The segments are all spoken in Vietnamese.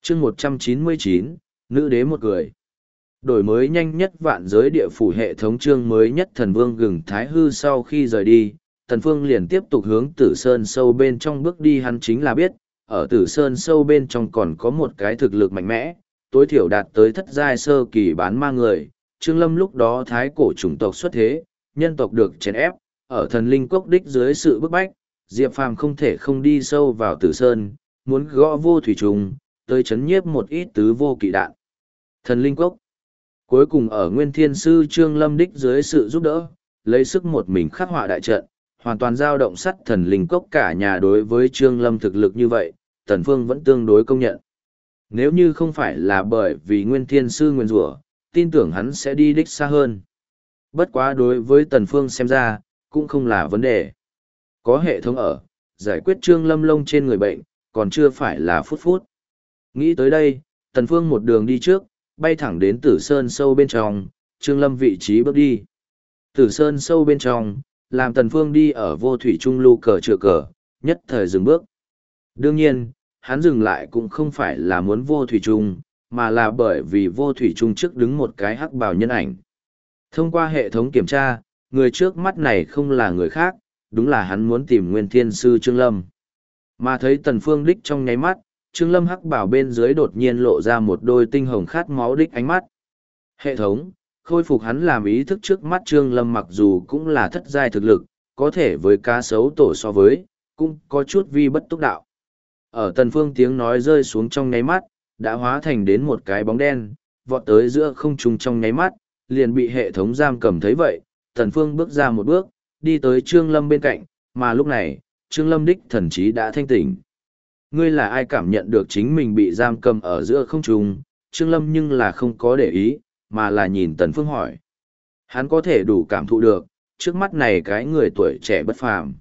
chương 199, nữ đế một người. Đổi mới nhanh nhất vạn giới địa phủ hệ thống chương mới nhất thần vương gừng thái hư sau khi rời đi, Tần Phương liền tiếp tục hướng tử sơn sâu bên trong bước đi hắn chính là biết, ở tử sơn sâu bên trong còn có một cái thực lực mạnh mẽ, tối thiểu đạt tới thất giai sơ kỳ bán ma người. Trương Lâm lúc đó thái cổ chủng tộc xuất thế, nhân tộc được chèn ép, ở thần linh cốc đích dưới sự bức bách, Diệp Phàm không thể không đi sâu vào tử sơn, muốn gõ vô thủy trùng, tới chấn nhiếp một ít tứ vô kỵ đạn. Thần linh cốc. Cuối cùng ở Nguyên Thiên Sư Trương Lâm đích dưới sự giúp đỡ, lấy sức một mình khắc họa đại trận, hoàn toàn giao động sắt thần linh cốc cả nhà đối với Trương Lâm thực lực như vậy, Tần Phương vẫn tương đối công nhận. Nếu như không phải là bởi vì Nguyên Thiên Sư nguyên rủa, tin tưởng hắn sẽ đi đích xa hơn. Bất quá đối với Tần Phương xem ra, cũng không là vấn đề. Có hệ thống ở, giải quyết Trương Lâm lông trên người bệnh, còn chưa phải là phút phút. Nghĩ tới đây, Tần Phương một đường đi trước, bay thẳng đến Tử Sơn sâu bên trong, Trương Lâm vị trí bước đi. Tử Sơn sâu bên trong, làm Tần Phương đi ở vô thủy trung lưu cờ chữa cờ, nhất thời dừng bước. Đương nhiên, hắn dừng lại cũng không phải là muốn vô thủy trung, mà là bởi vì vô thủy trung trước đứng một cái hắc bào nhân ảnh. Thông qua hệ thống kiểm tra, người trước mắt này không là người khác, đúng là hắn muốn tìm Nguyên Thiên Sư Trương Lâm. Mà thấy Tần Phương đích trong nháy mắt, Trương Lâm hắc bảo bên dưới đột nhiên lộ ra một đôi tinh hồng khát máu đích ánh mắt. Hệ thống, khôi phục hắn làm ý thức trước mắt Trương Lâm mặc dù cũng là thất giai thực lực, có thể với cá sấu tổ so với, cũng có chút vi bất túc đạo. Ở Tần Phương tiếng nói rơi xuống trong nháy mắt, đã hóa thành đến một cái bóng đen, vọt tới giữa không trung trong nháy mắt, liền bị hệ thống giam cầm thấy vậy, Tần Phương bước ra một bước, đi tới Trương Lâm bên cạnh, mà lúc này, Trương Lâm đích thần trí đã thanh tỉnh. Ngươi là ai cảm nhận được chính mình bị giam cầm ở giữa không trung, Trương Lâm nhưng là không có để ý, mà là nhìn Tần Phương hỏi. Hắn có thể đủ cảm thụ được, trước mắt này cái người tuổi trẻ bất phàm.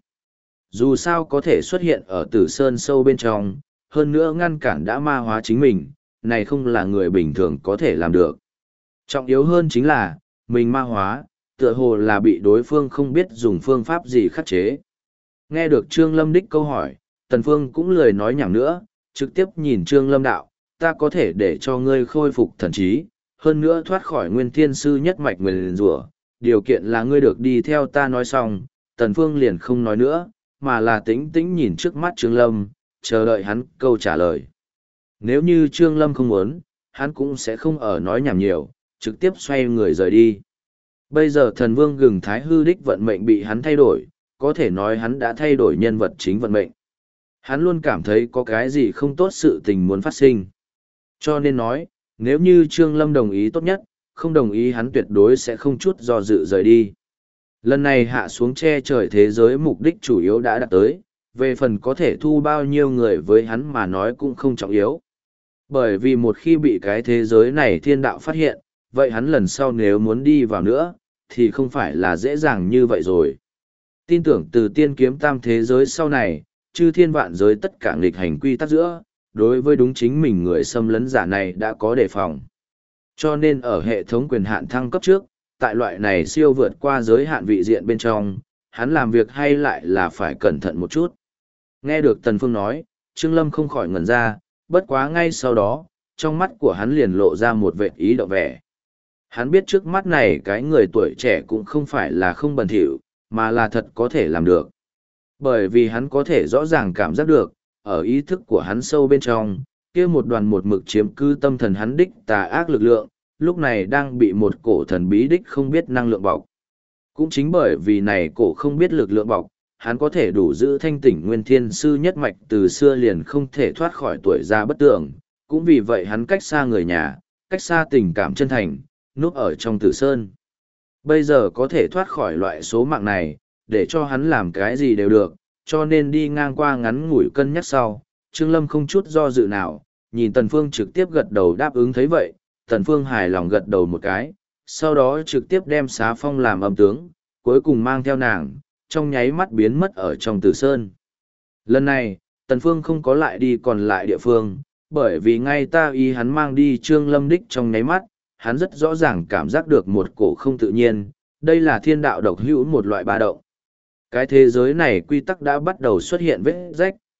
Dù sao có thể xuất hiện ở Tử Sơn sâu bên trong, hơn nữa ngăn cản đã ma hóa chính mình, này không là người bình thường có thể làm được. Trọng yếu hơn chính là, mình ma hóa, tựa hồ là bị đối phương không biết dùng phương pháp gì khắc chế. Nghe được Trương Lâm đích câu hỏi, Tần Phương cũng lười nói nhảm nữa, trực tiếp nhìn Trương Lâm đạo, ta có thể để cho ngươi khôi phục thần trí, hơn nữa thoát khỏi Nguyên Thiên Sư nhất mạch nguyền rủa, điều kiện là ngươi được đi theo ta nói xong. Tần Phương liền không nói nữa, mà là tĩnh tĩnh nhìn trước mắt Trương Lâm, chờ đợi hắn câu trả lời. Nếu như Trương Lâm không muốn, hắn cũng sẽ không ở nói nhảm nhiều, trực tiếp xoay người rời đi. Bây giờ thần vương gừng thái hư đích vận mệnh bị hắn thay đổi, có thể nói hắn đã thay đổi nhân vật chính vận mệnh. Hắn luôn cảm thấy có cái gì không tốt sự tình muốn phát sinh. Cho nên nói, nếu như Trương Lâm đồng ý tốt nhất, không đồng ý hắn tuyệt đối sẽ không chút do dự rời đi. Lần này hạ xuống che trời thế giới mục đích chủ yếu đã đạt tới, về phần có thể thu bao nhiêu người với hắn mà nói cũng không trọng yếu. Bởi vì một khi bị cái thế giới này thiên đạo phát hiện, vậy hắn lần sau nếu muốn đi vào nữa, thì không phải là dễ dàng như vậy rồi. Tin tưởng từ tiên kiếm tam thế giới sau này, chư thiên vạn giới tất cả nghịch hành quy tắc giữa, đối với đúng chính mình người xâm lấn giả này đã có đề phòng. Cho nên ở hệ thống quyền hạn thăng cấp trước, tại loại này siêu vượt qua giới hạn vị diện bên trong, hắn làm việc hay lại là phải cẩn thận một chút. Nghe được Tần Phương nói, Trương Lâm không khỏi ngẩn ra, bất quá ngay sau đó, trong mắt của hắn liền lộ ra một vệt ý động vẻ. Hắn biết trước mắt này cái người tuổi trẻ cũng không phải là không bần thỉu, mà là thật có thể làm được. Bởi vì hắn có thể rõ ràng cảm giác được, ở ý thức của hắn sâu bên trong, kia một đoàn một mực chiếm cư tâm thần hắn đích tà ác lực lượng, lúc này đang bị một cổ thần bí đích không biết năng lượng bọc. Cũng chính bởi vì này cổ không biết lực lượng bọc, hắn có thể đủ giữ thanh tỉnh Nguyên Thiên Sư nhất mạch từ xưa liền không thể thoát khỏi tuổi già bất tưởng, cũng vì vậy hắn cách xa người nhà, cách xa tình cảm chân thành, núp ở trong Tử Sơn. Bây giờ có thể thoát khỏi loại số mạng này, để cho hắn làm cái gì đều được, cho nên đi ngang qua ngắn ngủi cân nhắc sau, Trương Lâm không chút do dự nào, nhìn Tần Phương trực tiếp gật đầu đáp ứng thấy vậy, Tần Phương hài lòng gật đầu một cái, sau đó trực tiếp đem Xá Phong làm âm tướng, cuối cùng mang theo nàng, trong nháy mắt biến mất ở trong Tử Sơn. Lần này, Tần Phương không có lại đi còn lại địa phương, bởi vì ngay ta ý hắn mang đi Trương Lâm đích trong nháy mắt, hắn rất rõ ràng cảm giác được một cổ không tự nhiên, đây là thiên đạo độc hữu một loại ba động. Cái thế giới này quy tắc đã bắt đầu xuất hiện vết rách,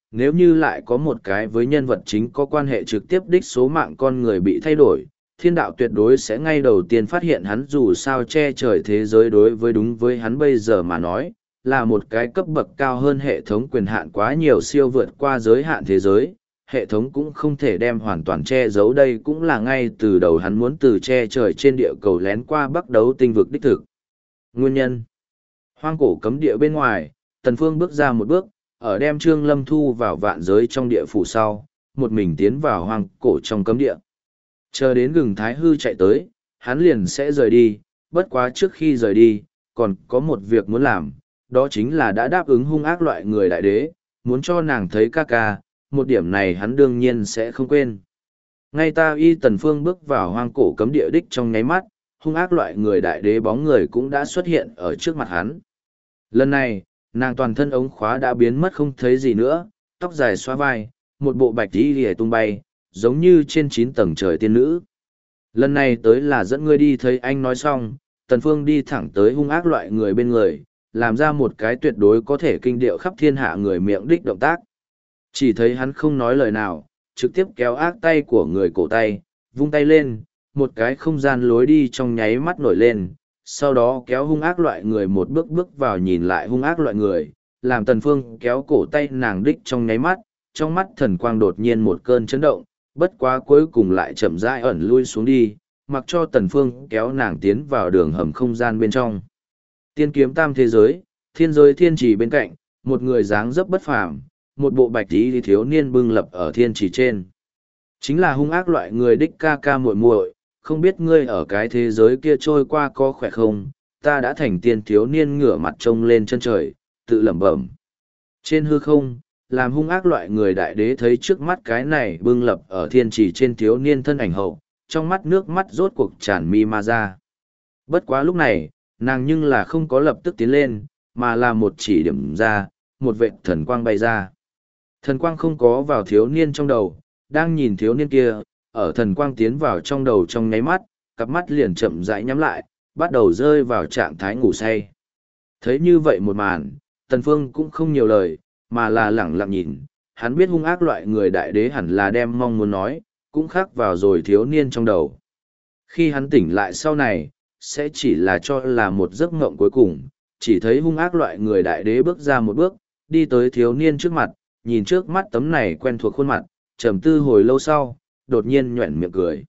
nếu như lại có một cái với nhân vật chính có quan hệ trực tiếp đích số mạng con người bị thay đổi, thiên đạo tuyệt đối sẽ ngay đầu tiên phát hiện hắn dù sao che trời thế giới đối với đúng với hắn bây giờ mà nói, là một cái cấp bậc cao hơn hệ thống quyền hạn quá nhiều siêu vượt qua giới hạn thế giới. Hệ thống cũng không thể đem hoàn toàn che giấu đây cũng là ngay từ đầu hắn muốn từ che trời trên địa cầu lén qua bắc đấu tinh vực đích thực. Nguyên nhân hoang cổ cấm địa bên ngoài, Tần Phương bước ra một bước, ở đem Trương Lâm thu vào vạn giới trong địa phủ sau, một mình tiến vào hoang cổ trong cấm địa. Chờ đến gừng Thái Hư chạy tới, hắn liền sẽ rời đi, bất quá trước khi rời đi, còn có một việc muốn làm, đó chính là đã đáp ứng hung ác loại người đại đế, muốn cho nàng thấy ca ca, một điểm này hắn đương nhiên sẽ không quên. Ngay Tần Phương bước vào hoang cổ cấm địa đích trong nháy mắt, hung ác loại người đại đế bóng người cũng đã xuất hiện ở trước mặt hắn. Lần này, nàng toàn thân ống khóa đã biến mất không thấy gì nữa, tóc dài xóa vai, một bộ bạch y lìa tung bay, giống như trên 9 tầng trời tiên nữ. Lần này tới là dẫn ngươi đi thấy anh nói xong, Tần Phương đi thẳng tới hung ác loại người bên người, làm ra một cái tuyệt đối có thể kinh điệu khắp thiên hạ người miệng đích động tác. Chỉ thấy hắn không nói lời nào, trực tiếp kéo ác tay của người cổ tay, vung tay lên, một cái không gian lối đi trong nháy mắt nổi lên, sau đó kéo hung ác loại người một bước bước vào nhìn lại hung ác loại người, làm Tần Phương kéo cổ tay nàng đích trong nháy mắt, trong mắt thần quang đột nhiên một cơn chấn động, bất quá cuối cùng lại chậm rãi ẩn lui xuống đi, mặc cho Tần Phương kéo nàng tiến vào đường hầm không gian bên trong. Tiên kiếm tam thế giới, thiên giới thiên trì bên cạnh, một người dáng dấp bất phàm, một bộ bạch y thiếu niên bưng lập ở thiên trì trên. Chính là hung ác loại người đích ca ca muội muội, không biết ngươi ở cái thế giới kia trôi qua có khỏe không, ta đã thành tiên thiếu niên ngửa mặt trông lên chân trời, tự lẩm bẩm. Trên hư không, làm hung ác loại người đại đế thấy trước mắt cái này bưng lập ở thiên trì trên thiếu niên thân ảnh hậu, trong mắt nước mắt rốt cuộc tràn mi ma ra. Bất quá lúc này, nàng nhưng là không có lập tức tiến lên, mà là một chỉ điểm ra, một vệt thần quang bay ra. Thần quang không có vào thiếu niên trong đầu, đang nhìn thiếu niên kia, ở thần quang tiến vào trong đầu trong nháy mắt, cặp mắt liền chậm rãi nhắm lại, bắt đầu rơi vào trạng thái ngủ say. Thấy như vậy một màn, Tần Phương cũng không nhiều lời, mà là lẳng lặng nhìn, hắn biết hung ác loại người đại đế hẳn là đem mong muốn nói, cũng khắc vào rồi thiếu niên trong đầu. Khi hắn tỉnh lại sau này, sẽ chỉ là cho là một giấc mộng cuối cùng, chỉ thấy hung ác loại người đại đế bước ra một bước, đi tới thiếu niên trước mặt, nhìn trước mắt tấm này quen thuộc khuôn mặt, trầm tư hồi lâu sau, đột nhiên nhoẻn miệng cười.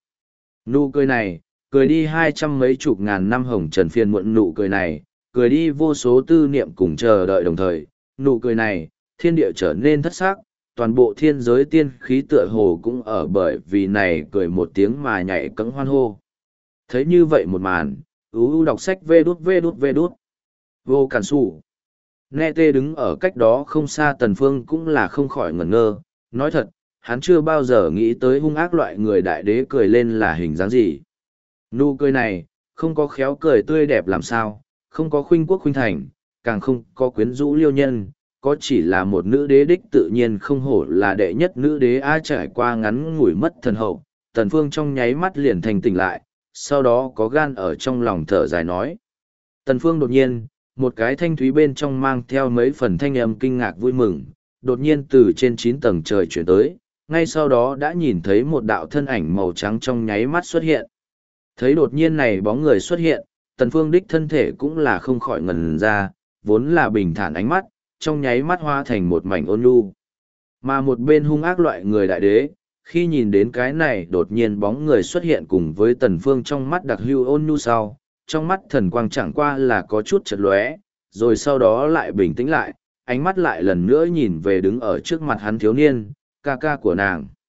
Nụ cười này, cười đi 200 mấy chục ngàn năm hồng trần phiền muộn nụ cười này, cười đi vô số tư niệm cùng chờ đợi đồng thời, nụ cười này, thiên địa trở nên thất sắc, toàn bộ thiên giới tiên khí tựa hồ cũng ở bởi vì này cười một tiếng mà nhảy cẫng hoan hô. Thấy như vậy một màn, đọc sách vê đút. Vô Cản Sủ. Nghe tê đứng ở cách đó không xa Tần Phương cũng là không khỏi ngẩn ngơ, nói thật, hắn chưa bao giờ nghĩ tới hung ác loại người đại đế cười lên là hình dáng gì. Nụ cười này, không có khéo cười tươi đẹp làm sao, không có khuynh quốc khuynh thành, càng không có quyến rũ liêu nhân, có chỉ là một nữ đế đích tự nhiên không hổ là đệ nhất nữ đế ai trải qua ngắn ngủi mất thần hậu. Tần Phương trong nháy mắt liền thành tỉnh lại, sau đó có gan ở trong lòng thở dài nói. Tần Phương đột nhiên, một cái thanh thúy bên trong mang theo mấy phần thanh âm kinh ngạc vui mừng, đột nhiên từ trên 9 tầng trời chuyển tới, ngay sau đó đã nhìn thấy một đạo thân ảnh màu trắng trong nháy mắt xuất hiện. Thấy đột nhiên này bóng người xuất hiện, Tần Phương đích thân thể cũng là không khỏi ngẩn ra, vốn là bình thản ánh mắt, trong nháy mắt hóa thành một mảnh ôn nhu. Mà một bên hung ác loại người đại đế, khi nhìn đến cái này đột nhiên bóng người xuất hiện cùng với Tần Phương trong mắt đặc hưu ôn nhu sau, trong mắt thần quang chẳng qua là có chút chợt lóe, rồi sau đó lại bình tĩnh lại, ánh mắt lại lần nữa nhìn về đứng ở trước mặt hắn thiếu niên, ca ca của nàng.